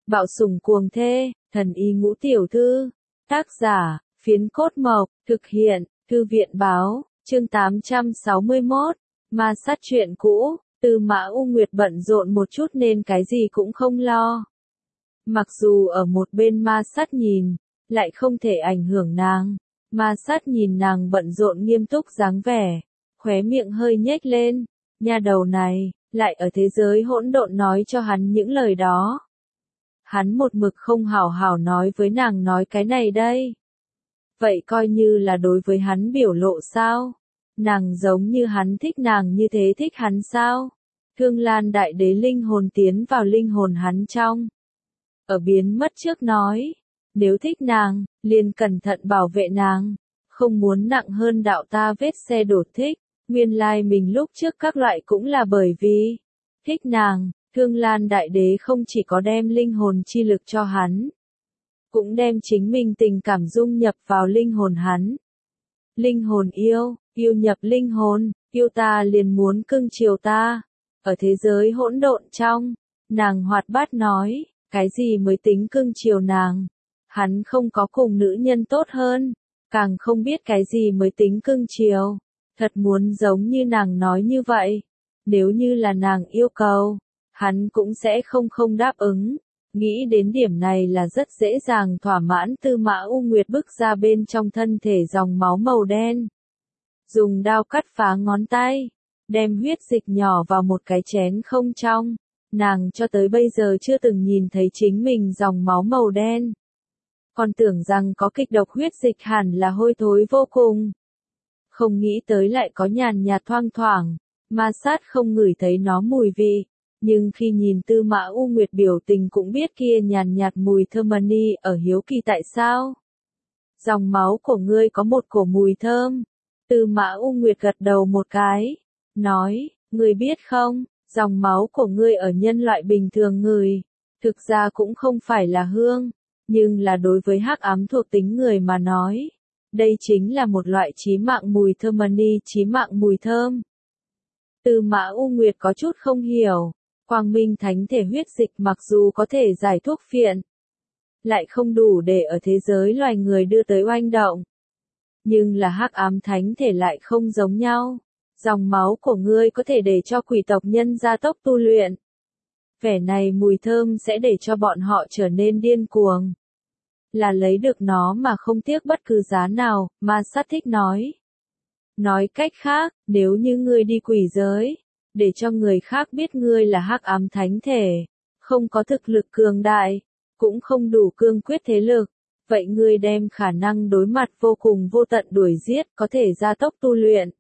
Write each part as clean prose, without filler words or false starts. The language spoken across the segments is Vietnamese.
Bạo sủng cuồng thê, thần y ngũ tiểu thư. Tác giả, Phiến Cốt Mộc, thực hiện, Thư viện báo, chương 861, ma sát chuyện cũ. Tư Mã U Nguyệt bận rộn một chút nên cái gì cũng không lo. Mặc dù ở một bên ma sát nhìn, lại không thể ảnh hưởng nàng. Ma sát nhìn nàng bận rộn nghiêm túc dáng vẻ, khóe miệng hơi nhếch lên, nha đầu này, lại ở thế giới hỗn độn nói cho hắn những lời đó. Hắn một mực không hảo hảo nói với nàng nói cái này đây. Vậy coi như là đối với hắn biểu lộ sao? Nàng giống như hắn thích nàng như thế thích hắn sao? Thương Lan Đại Đế linh hồn tiến vào linh hồn hắn trong. Ở biến mất trước nói, nếu thích nàng, liền cẩn thận bảo vệ nàng, không muốn nặng hơn đạo ta vết xe đổ thích. Nguyên lai mình lúc trước các loại cũng là bởi vì thích nàng. Thương Lan Đại Đế không chỉ có đem linh hồn chi lực cho hắn, cũng đem chính mình tình cảm dung nhập vào linh hồn hắn. Linh hồn yêu, yêu nhập linh hồn, yêu ta liền muốn cưng chiều ta. Ở thế giới hỗn độn trong, nàng hoạt bát nói, cái gì mới tính cưng chiều nàng. Hắn không có cùng nữ nhân tốt hơn, càng không biết cái gì mới tính cưng chiều. Thật muốn giống như nàng nói như vậy, nếu như là nàng yêu cầu, hắn cũng sẽ không đáp ứng. Nghĩ đến điểm này là rất dễ dàng thỏa mãn. Tư Mã U Nguyệt bức ra bên trong thân thể dòng máu màu đen. Dùng đao cắt phá ngón tay, đem huyết dịch nhỏ vào một cái chén không trong. Nàng cho tới bây giờ chưa từng nhìn thấy chính mình dòng máu màu đen. Còn tưởng rằng có kịch độc huyết dịch hẳn là hôi thối vô cùng. Không nghĩ tới lại có nhàn nhạt thoang thoảng, ma sát không ngửi thấy nó mùi vị. Nhưng khi nhìn Tư Mã U Nguyệt biểu tình cũng biết kia nhàn nhạt mùi thơm ni ở hiếu kỳ tại sao. Dòng máu của ngươi có một cổ mùi thơm. Tư Mã U Nguyệt gật đầu một cái, nói, ngươi biết không, dòng máu của ngươi ở nhân loại bình thường người, thực ra cũng không phải là hương, nhưng là đối với hắc ám thuộc tính người mà nói, đây chính là một loại chí mạng mùi thơm ni, chí mạng mùi thơm. Tư Mã U Nguyệt có chút không hiểu. Quang minh thánh thể huyết dịch mặc dù có thể giải thuốc phiện, lại không đủ để ở thế giới loài người đưa tới oanh động. Nhưng là hắc ám thánh thể lại không giống nhau. Dòng máu của ngươi có thể để cho quỷ tộc nhân gia tốc tu luyện. Vẻ này mùi thơm sẽ để cho bọn họ trở nên điên cuồng. Là lấy được nó mà không tiếc bất cứ giá nào, ma sát thích nói. Nói cách khác, nếu như ngươi đi quỷ giới, để cho người khác biết ngươi là hắc ám thánh thể, không có thực lực cường đại, cũng không đủ cương quyết thế lực, vậy ngươi đem khả năng đối mặt vô cùng vô tận đuổi giết, có thể gia tốc tu luyện.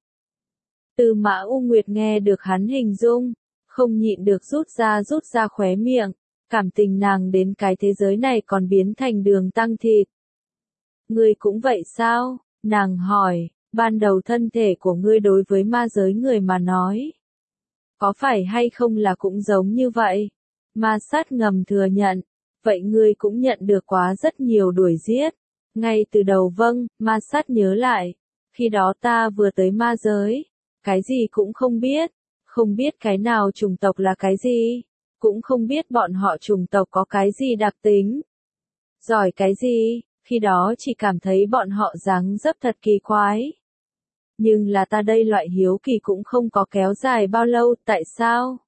Tư Mã U Nguyệt nghe được hắn hình dung, không nhịn được rút ra khóe miệng, cảm tình nàng đến cái thế giới này còn biến thành đường tăng thịt. Ngươi cũng vậy sao? Nàng hỏi, ban đầu thân thể của ngươi đối với ma giới người mà nói, có phải hay không là cũng giống như vậy? Ma sát ngầm thừa nhận, vậy ngươi cũng nhận được quá rất nhiều đuổi giết. Ngay từ đầu vâng, ma sát nhớ lại, khi đó ta vừa tới ma giới, cái gì cũng không biết cái nào chủng tộc là cái gì, cũng không biết bọn họ chủng tộc có cái gì đặc tính, giỏi cái gì, khi đó chỉ cảm thấy bọn họ dáng dấp thật kỳ quái. Nhưng là ta đây loại hiếu kỳ cũng không có kéo dài bao lâu, tại sao?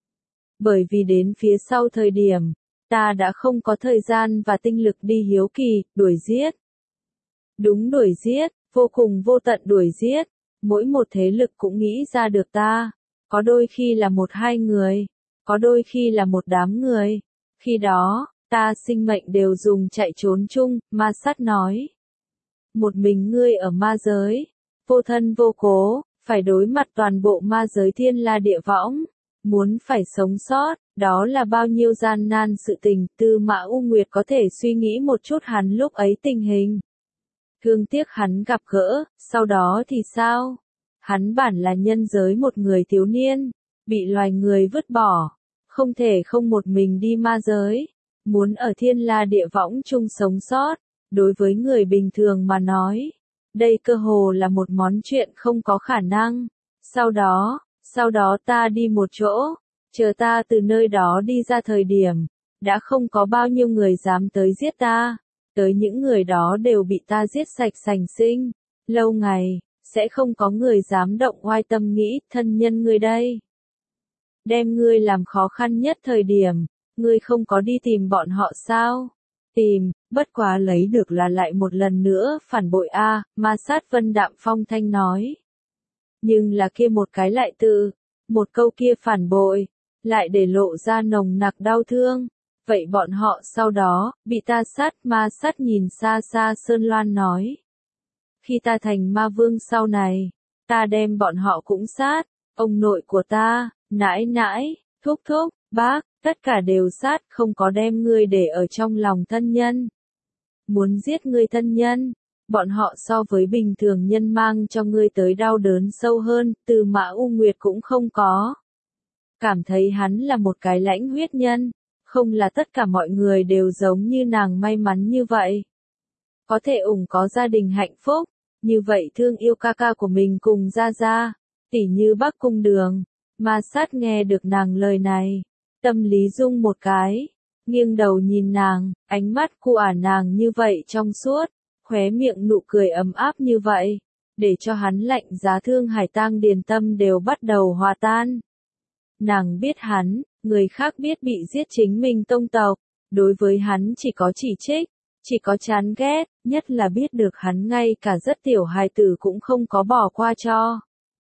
Bởi vì đến phía sau thời điểm, ta đã không có thời gian và tinh lực đi hiếu kỳ, đuổi giết. Đúng đuổi giết, vô cùng vô tận đuổi giết, mỗi một thế lực cũng nghĩ ra được ta, có đôi khi là một hai người, có đôi khi là một đám người, khi đó, ta sinh mệnh đều dùng chạy trốn chung, ma sát nói. Một mình ngươi ở ma giới, vô thân vô cố, phải đối mặt toàn bộ ma giới thiên la địa võng, muốn phải sống sót, đó là bao nhiêu gian nan sự tình. Tư Mã U Nguyệt có thể suy nghĩ một chút hắn lúc ấy tình hình. Thương tiếc hắn gặp gỡ, sau đó thì sao? Hắn bản là nhân giới một người thiếu niên, bị loài người vứt bỏ, không thể không một mình đi ma giới, muốn ở thiên la địa võng chung sống sót, đối với người bình thường mà nói. Đây cơ hồ là một món chuyện không có khả năng. Sau đó ta đi một chỗ, chờ ta từ nơi đó đi ra thời điểm, đã không có bao nhiêu người dám tới giết ta, tới những người đó đều bị ta giết sạch sành sinh, lâu ngày, sẽ không có người dám động oai tâm nghĩ, thân nhân ngươi đây. Đem ngươi làm khó khăn nhất thời điểm, ngươi không có đi tìm bọn họ sao? Tìm, bất quá lấy được là lại một lần nữa phản bội a, Ma Sát Vân đạm phong thanh nói. Nhưng là kia một cái lại tự, một câu kia phản bội, lại để lộ ra nồng nặc đau thương. Vậy bọn họ sau đó, bị ta sát, Ma Sát nhìn xa xa Sơn Loan nói. Khi ta thành ma vương sau này, ta đem bọn họ cũng sát, ông nội của ta, nãi nãi, thúc thúc, bác, tất cả đều sát, không có đem ngươi để ở trong lòng thân nhân. Muốn giết ngươi thân nhân, bọn họ so với bình thường nhân mang cho ngươi tới đau đớn sâu hơn, Từ Mã U Nguyệt cũng không có. Cảm thấy hắn là một cái lãnh huyết nhân, không là tất cả mọi người đều giống như nàng may mắn như vậy. Có thể có gia đình hạnh phúc, như vậy thương yêu ca ca của mình cùng ra ra, tỉ như Bắc Cung Đường. Ma Sát nghe được nàng lời này, tâm lý rung một cái, nghiêng đầu nhìn nàng, ánh mắt của nàng như vậy trong suốt, khóe miệng nụ cười ấm áp như vậy, để cho hắn lạnh giá thương hải tang điền tâm đều bắt đầu hòa tan. Nàng biết hắn, người khác biết bị giết chính mình tông tộc, đối với hắn chỉ có chỉ trích, chỉ có chán ghét, nhất là biết được hắn ngay cả rất tiểu hài tử cũng không có bỏ qua cho.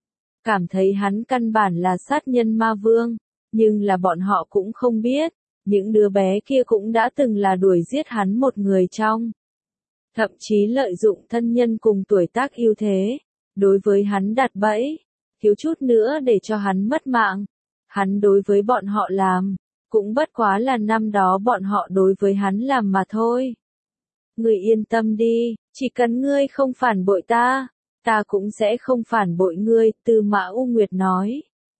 Cảm thấy hắn căn bản là sát nhân ma vương, nhưng là bọn họ cũng không biết, những đứa bé kia cũng đã từng là đuổi giết hắn một người trong. Thậm chí lợi dụng thân nhân cùng tuổi tác ưu thế, đối với hắn đặt bẫy, thiếu chút nữa để cho hắn mất mạng. Hắn đối với bọn họ làm, cũng bất quá là năm đó bọn họ đối với hắn làm mà thôi. Ngươi yên tâm đi, chỉ cần ngươi không phản bội ta cũng sẽ không phản bội ngươi, Từ Mã U Nguyệt nói.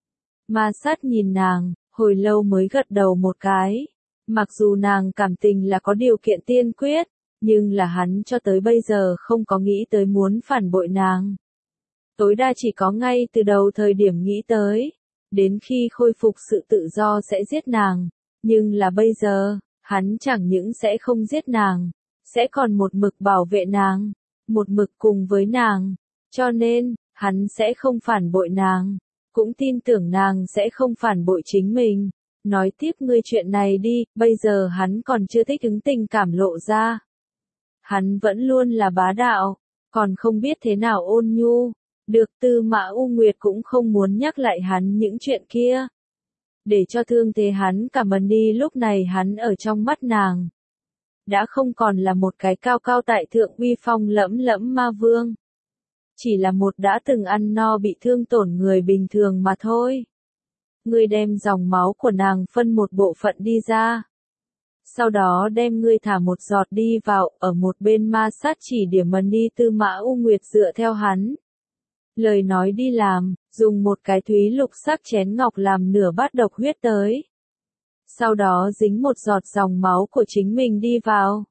Ma Sát nhìn nàng, hồi lâu mới gật đầu một cái. Mặc dù nàng cảm tình là có điều kiện tiên quyết, nhưng là hắn cho tới bây giờ không có nghĩ tới muốn phản bội nàng. Tối đa chỉ có ngay từ đầu thời điểm nghĩ tới, đến khi khôi phục sự tự do sẽ giết nàng. Nhưng là bây giờ, hắn chẳng những sẽ không giết nàng, sẽ còn một mực bảo vệ nàng, một mực cùng với nàng. Cho nên, hắn sẽ không phản bội nàng, cũng tin tưởng nàng sẽ không phản bội chính mình. Nói tiếp ngươi chuyện này đi, bây giờ hắn còn chưa thích ứng tình cảm lộ ra. Hắn vẫn luôn là bá đạo, còn không biết thế nào ôn nhu. Được, Tư Mã U Nguyệt cũng không muốn nhắc lại hắn những chuyện kia. Để cho thương thế hắn cảm ơn đi, lúc này hắn ở trong mắt nàng. Đã không còn là một cái cao cao tại thượng uy phong lẫm lẫm ma vương. Chỉ là một đã từng ăn no bị thương tổn người bình thường mà thôi. Ngươi đem dòng máu của nàng phân một bộ phận đi ra. Sau đó đem ngươi thả một giọt đi vào, ở một bên Ma Sát chỉ điểm mần đi. Tư Mã U Nguyệt dựa theo hắn. Lời nói đi làm, dùng một cái thúy lục sắc chén ngọc làm nửa bát độc huyết tới. Sau đó dính một giọt dòng máu của chính mình đi vào.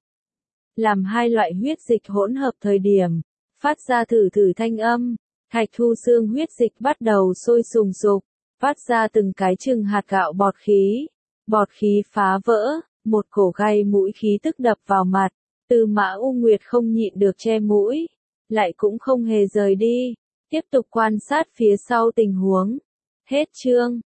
Làm hai loại huyết dịch hỗn hợp thời điểm, phát ra thử thử thanh âm, Thạch Thu Xương huyết dịch bắt đầu sôi sùng sục, phát ra từng cái chừng hạt gạo bọt khí phá vỡ, một cổ gai mũi khí tức đập vào mặt, Tư Mã U Nguyệt không nhịn được che mũi, lại cũng không hề rời đi, tiếp tục quan sát phía sau tình huống. Hết chương.